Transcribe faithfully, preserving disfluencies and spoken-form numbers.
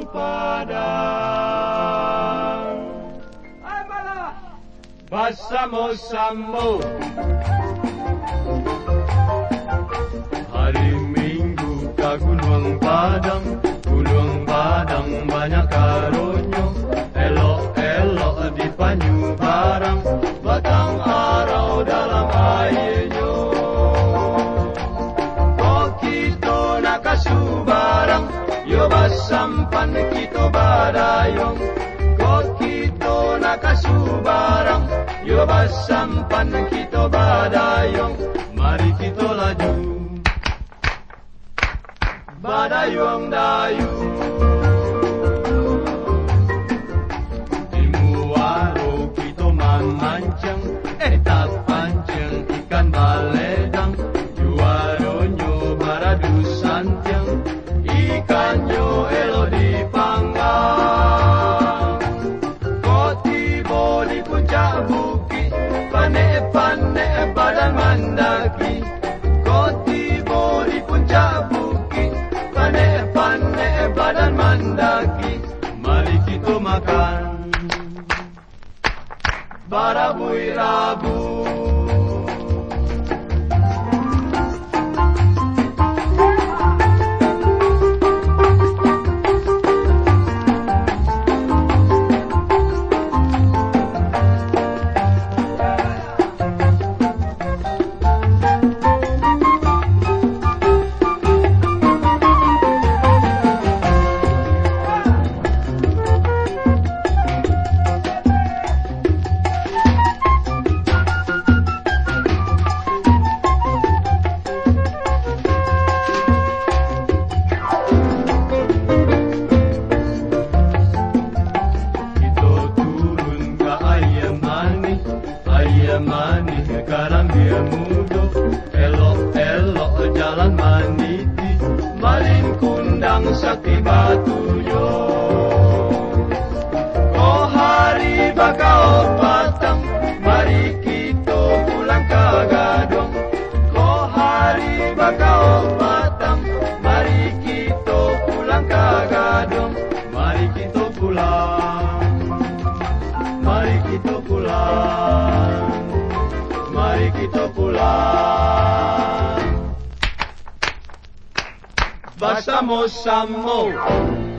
Padang. Bersama-sama hari Minggu ke Gunung Padang. Gunung Padang banyak karunya, elok-elok dipanyu barang, batang arau dalam airnya. Kok kita nak kasuh barang, yo basampan kita badayong. Kok kita nak kasuh barang, yo basampan kita badayong. Mari kita laju badayong dayu. Di muaro kita memancang, eh tak pancang ikan baledang. Juaronyo baradu santiang, ikannya elok dipanggang. Kok tiba di puncak bukit, panek-panek badan mandaki. Kok tiba di puncak bukit, panek-panek badan mandaki. Mari kita makan barabui rabu. Manis sekarang dia muda, elok-elok jalan maniti, malin kundang sakti batuyo. Oh hari bakau patang, mari kita pulang ke Gadong. Oh hari bakau patang, mari kita pulang ke Gadong. Mari kita pulang, mari kita pulang, mari kita pulang bersama-sama.